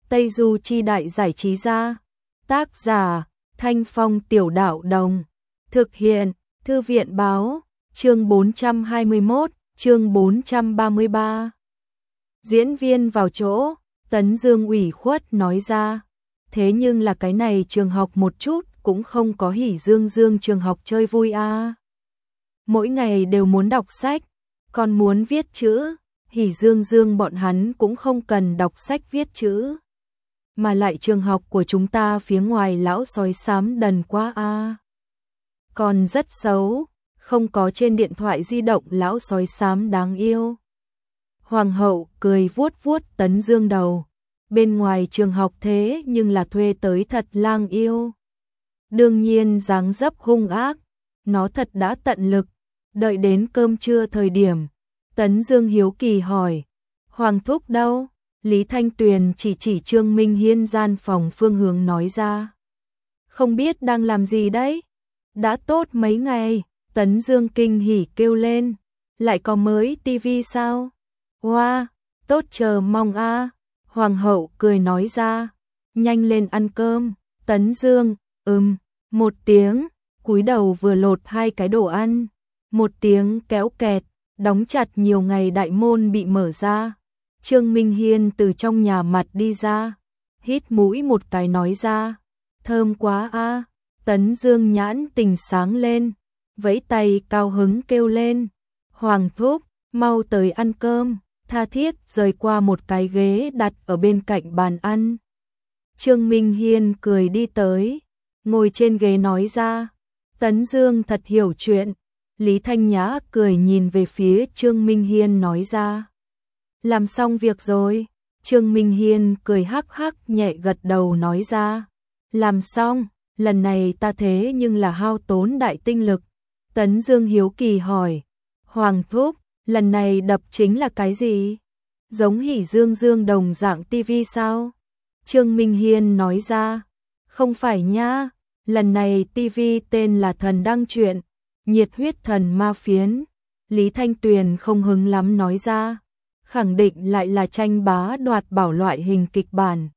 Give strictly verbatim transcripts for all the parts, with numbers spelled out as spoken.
Tây Du Chi Đại Giải Trí Gia. Tác giả Thanh Phong Tiểu Đạo Đồng. Thực hiện Thư viện Báo. Chương bốn trăm hai mươi mốt, chương bốn trăm ba mươi ba. Diễn viên vào chỗ, Tấn Dương ủy khuất nói ra. Thế nhưng là cái này trường học một chút cũng không có hỉ dương dương trường học chơi vui à. Mỗi ngày đều muốn đọc sách, còn muốn viết chữ, hỉ dương dương bọn hắn cũng không cần đọc sách viết chữ. Mà lại trường học của chúng ta phía ngoài lão sói xám đần quá a. À. Còn rất xấu, không có trên điện thoại di động lão sói xám đáng yêu. Hoàng hậu cười vuốt vuốt Tấn Dương đầu. Bên ngoài trường học thế nhưng là thuê tới thật lang yêu. Đương nhiên dáng dấp hung ác, nó thật đã tận lực. Đợi đến cơm trưa thời điểm, Tấn Dương hiếu kỳ hỏi, Hoàng thúc đâu? Lý Thanh Tuyền chỉ chỉ Trương Minh Hiên gian phòng phương hướng nói ra. Không biết đang làm gì đấy? Đã tốt mấy ngày, Tấn Dương kinh hỉ kêu lên. Lại có mới tivi sao? Wow, tốt chờ mong a. Hoàng hậu cười nói ra. Nhanh lên ăn cơm. Tấn Dương, ừm, một tiếng, cúi đầu vừa lột hai cái đồ ăn. Một tiếng kéo kẹt, đóng chặt nhiều ngày đại môn bị mở ra. Trương Minh Hiên từ trong nhà mặt đi ra, hít mũi một cái nói ra, thơm quá a. Tấn Dương nhãn tình sáng lên, vẫy tay cao hứng kêu lên, Hoàng thúc, mau tới ăn cơm, tha thiết rời qua một cái ghế đặt ở bên cạnh bàn ăn. Trương Minh Hiên cười đi tới, ngồi trên ghế nói ra, Tấn Dương thật hiểu chuyện. Lý Thanh Nhã cười nhìn về phía Trương Minh Hiên nói ra. Làm xong việc rồi, Trương Minh Hiên cười hắc hắc nhẹ gật đầu nói ra. Làm xong, lần này ta thế nhưng là hao tốn đại tinh lực. Tấn Dương hiếu kỳ hỏi, Hoàng thúc, lần này đập chính là cái gì? Giống hỉ dương dương đồng dạng tivi sao? Trương Minh Hiên nói ra, không phải nha, lần này tivi tên là Thần Đăng Truyện, nhiệt huyết thần ma phiến. Lý Thanh Tuyền không hứng lắm nói ra. Khẳng định lại là tranh bá đoạt bảo loại hình kịch bản.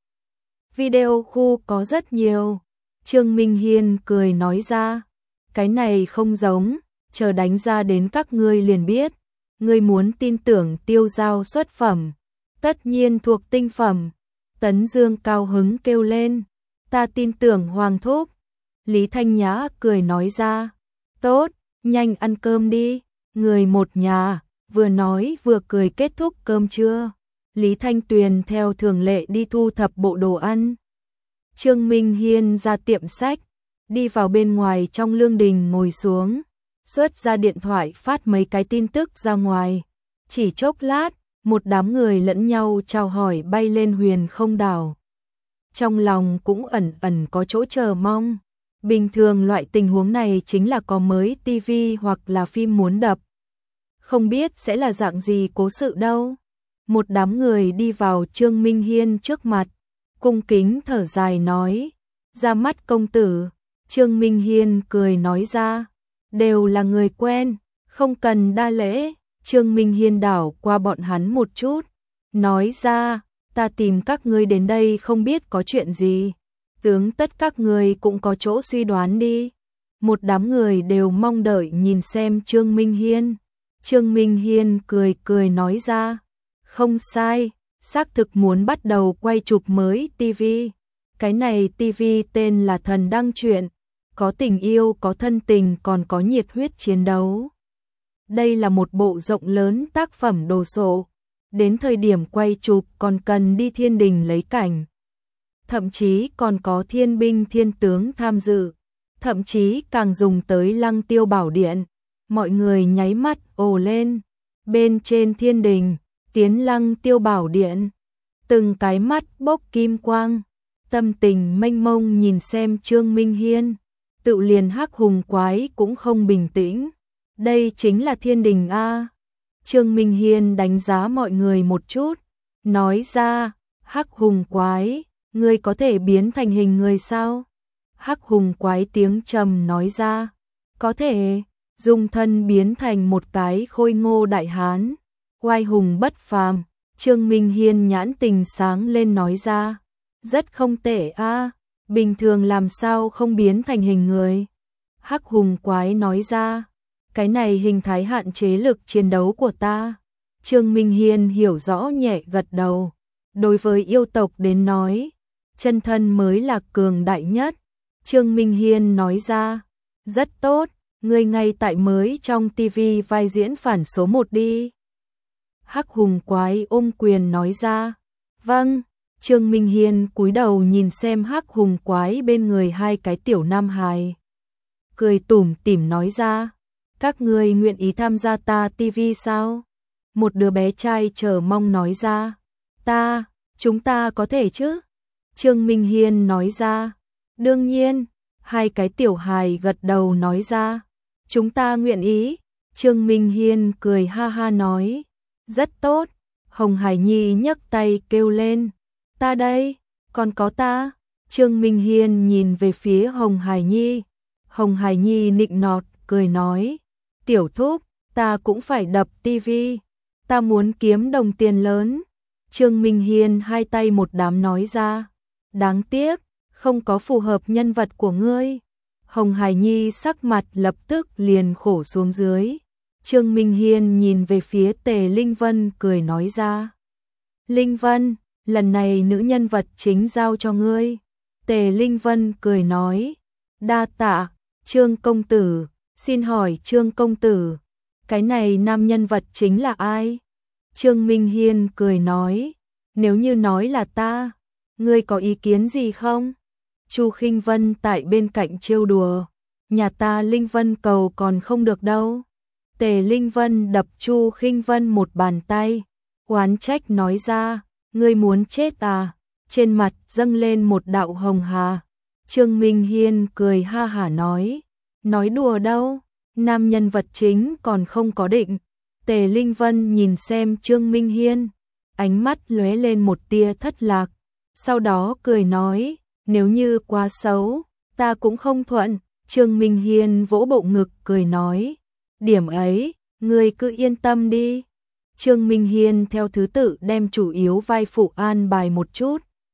Video khu có rất nhiều. Trương Minh Hiên cười nói ra. Cái này không giống, chờ đánh ra đến các ngươi liền biết. Ngươi muốn tin tưởng tiêu giao xuất phẩm, tất nhiên thuộc tinh phẩm. Tấn Dương cao hứng kêu lên. Ta tin tưởng Hoàng thúc. Lý Thanh Nhã cười nói ra. Tốt, nhanh ăn cơm đi. Người một nhà. Vừa nói vừa cười kết thúc cơm trưa. Lý Thanh Tuyền theo thường lệ đi thu thập bộ đồ ăn. Trương Minh Hiên ra tiệm sách, đi vào bên ngoài trong lương đình ngồi xuống, xuất ra điện thoại phát mấy cái tin tức ra ngoài. Chỉ chốc lát, một đám người lẫn nhau chào hỏi bay lên huyền không đảo. Trong lòng cũng ẩn ẩn có chỗ chờ mong. Bình thường loại tình huống này chính là có mới tivi hoặc là phim muốn đập. Không biết sẽ là dạng gì cố sự đâu. Một đám người đi vào Trương Minh Hiên trước mặt, cung kính thở dài nói, ra mắt công tử. Trương Minh Hiên cười nói ra, đều là người quen, không cần đa lễ. Trương Minh Hiên đảo qua bọn hắn một chút, nói ra, ta tìm các ngươi đến đây không biết có chuyện gì. Tướng tất các người cũng có chỗ suy đoán đi. Một đám người đều mong đợi nhìn xem Trương Minh Hiên. Trương Minh Hiên cười cười nói ra, không sai, xác thực muốn bắt đầu quay chụp mới tivi. Cái này tivi tên là Thần Đăng Truyện, có tình yêu, có thân tình, còn có nhiệt huyết chiến đấu. Đây là một bộ rộng lớn tác phẩm đồ sộ, đến thời điểm quay chụp còn cần đi thiên đình lấy cảnh. Thậm chí còn có thiên binh thiên tướng tham dự, thậm chí càng dùng tới Lăng Tiêu Bảo Điện. Mọi người nháy mắt ồ lên. Bên trên thiên đình, tiến Lăng Tiêu Bảo Điện, từng cái mắt bốc kim quang, tâm tình mênh mông nhìn xem Trương Minh Hiên. Tự liền Hắc Hùng Quái cũng không bình tĩnh. Đây chính là thiên đình a. Trương Minh Hiên đánh giá mọi người một chút, nói ra, Hắc Hùng Quái, ngươi có thể biến thành hình người sao? Hắc Hùng Quái tiếng trầm nói ra, có thể. Dung thân biến thành một cái khôi ngô đại hán, oai hùng bất phàm. Trương Minh Hiên nhãn tình sáng lên nói ra, rất không tệ a, bình thường làm sao không biến thành hình người. Hắc hùng quái nói ra, cái này hình thái hạn chế lực chiến đấu của ta. Trương Minh Hiên hiểu rõ nhẹ gật đầu. Đối với yêu tộc đến nói, chân thân mới là cường đại nhất. Trương Minh Hiên nói ra, rất tốt, ngươi ngay tại mới trong tivi vai diễn phản số một đi. Hắc hùng quái ôm quyền nói ra, vâng. Trương Minh Hiên cúi đầu nhìn xem hắc hùng quái bên người hai cái tiểu nam hài. Cười tủm tỉm nói ra, các ngươi nguyện ý tham gia ta tivi sao? Một đứa bé trai chờ mong nói ra, ta, chúng ta có thể chứ? Trương Minh Hiên nói ra, đương nhiên. Hai cái tiểu hài gật đầu nói ra, chúng ta nguyện ý. Trương Minh Hiên cười ha ha nói, rất tốt. Hồng Hải Nhi nhấc tay kêu lên, ta đây, còn có ta. Trương Minh Hiên nhìn về phía Hồng Hải Nhi. Hồng Hải Nhi nịnh nọt cười nói, tiểu thúc, ta cũng phải đập tivi, ta muốn kiếm đồng tiền lớn. Trương Minh Hiên hai tay một đám nói ra, đáng tiếc, không có phù hợp nhân vật của ngươi. Hồng Hải Nhi sắc mặt lập tức liền khổ xuống dưới. Trương Minh Hiên nhìn về phía Tề Linh Vân cười nói ra, Linh Vân, lần này nữ nhân vật chính giao cho ngươi. Tề Linh Vân cười nói, đa tạ, Trương công tử. Xin hỏi Trương công tử, cái này nam nhân vật chính là ai? Trương Minh Hiên cười nói, nếu như nói là ta, ngươi có ý kiến gì không? Chu Khinh Vân tại bên cạnh trêu đùa, nhà ta Linh Vân cầu còn không được đâu. Tề Linh Vân đập Chu Khinh Vân một bàn tay, oán trách nói ra, ngươi muốn chết à? Trên mặt dâng lên một đạo hồng hà. Trương Minh Hiên cười ha hả nói, nói đùa đâu, nam nhân vật chính còn không có định. Tề Linh Vân nhìn xem Trương Minh Hiên, ánh mắt lóe lên một tia thất lạc, sau đó cười nói, nếu như quá xấu, ta cũng không thuận. Trương Minh Hiên vỗ bộ ngực cười nói, điểm ấy, ngươi cứ yên tâm đi. Trương Minh Hiên theo thứ tự đem chủ yếu vai phụ an bài một chút,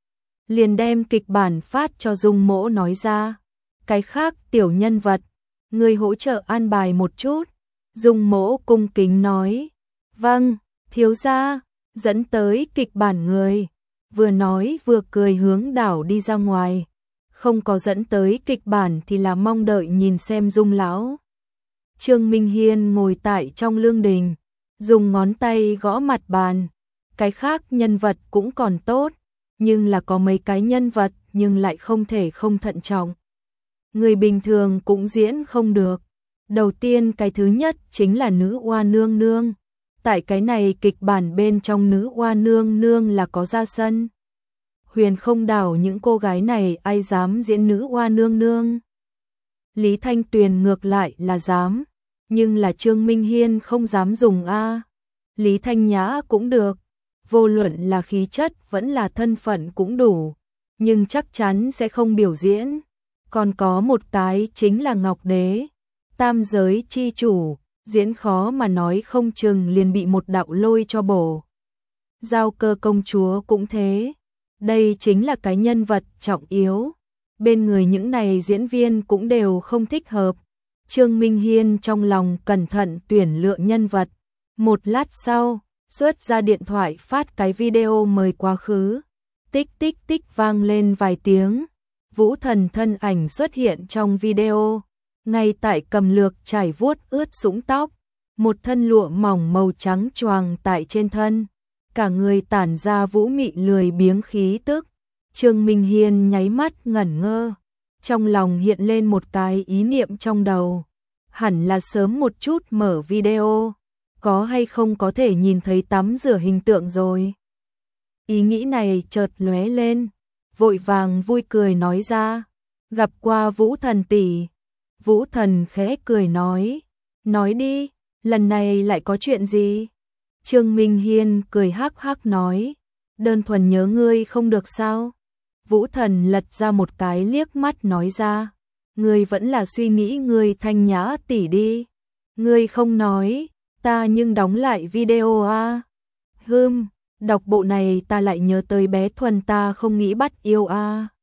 liền đem kịch bản phát cho Dung Mỗ nói ra, cái khác tiểu nhân vật, ngươi hỗ trợ an bài một chút. Dung Mỗ cung kính nói, vâng, thiếu gia. Dẫn tới kịch bản người, vừa nói vừa cười hướng đảo đi ra ngoài. Không có dẫn tới kịch bản thì là mong đợi nhìn xem Dung lão. Trương Minh Hiên ngồi tại trong lương đình, dùng ngón tay gõ mặt bàn. Cái khác nhân vật cũng còn tốt, nhưng là có mấy cái nhân vật nhưng lại không thể không thận trọng. Người bình thường cũng diễn không được. Đầu tiên cái thứ nhất chính là nữ oa nương nương. Tại cái này kịch bản bên trong nữ oa nương nương là có ra sân. Huyền Không Đảo những cô gái này ai dám diễn nữ oa nương nương. Lý Thanh Tuyền ngược lại là dám, nhưng là Trương Minh Hiên không dám dùng a. Lý Thanh Nhã cũng được, vô luận là khí chất vẫn là thân phận cũng đủ, nhưng chắc chắn sẽ không biểu diễn. Còn có một cái chính là Ngọc Đế, tam giới chi chủ, diễn khó mà nói không chừng liền bị một đạo lôi cho bổ. Giao Cơ công chúa cũng thế, đây chính là cái nhân vật trọng yếu. Bên người những này diễn viên cũng đều không thích hợp. Trương Minh Hiên trong lòng cẩn thận tuyển lựa nhân vật. Một lát sau, xuất ra điện thoại phát cái video mời quá khứ. Tích tích tích vang lên vài tiếng. Vũ Thần thân ảnh xuất hiện trong video. Ngay tại cầm lược trải vuốt ướt sũng tóc. Một thân lụa mỏng màu trắng choàng tại trên thân. Cả người tản ra vũ mị lười biếng khí tức. Trương Minh Hiên nháy mắt ngẩn ngơ. Trong lòng hiện lên một cái ý niệm trong đầu. Hẳn là sớm một chút mở video. Có hay không có thể nhìn thấy tắm rửa hình tượng rồi. Ý nghĩ này chợt lóe lên. Vội vàng vui cười nói ra. Gặp qua Vũ Thần tỷ. Vũ Thần khẽ cười nói. Nói đi, lần này lại có chuyện gì? Trương Minh Hiên cười hắc hắc nói. Đơn thuần nhớ ngươi không được sao? Vũ Thần lật ra một cái liếc mắt nói ra. Ngươi vẫn là suy nghĩ ngươi Thanh Nhã tỷ đi. Ngươi không nói, ta nhưng đóng lại video a. À? Hừm, Đọc bộ này ta lại nhớ tới bé Thuần ta không nghĩ bắt yêu a.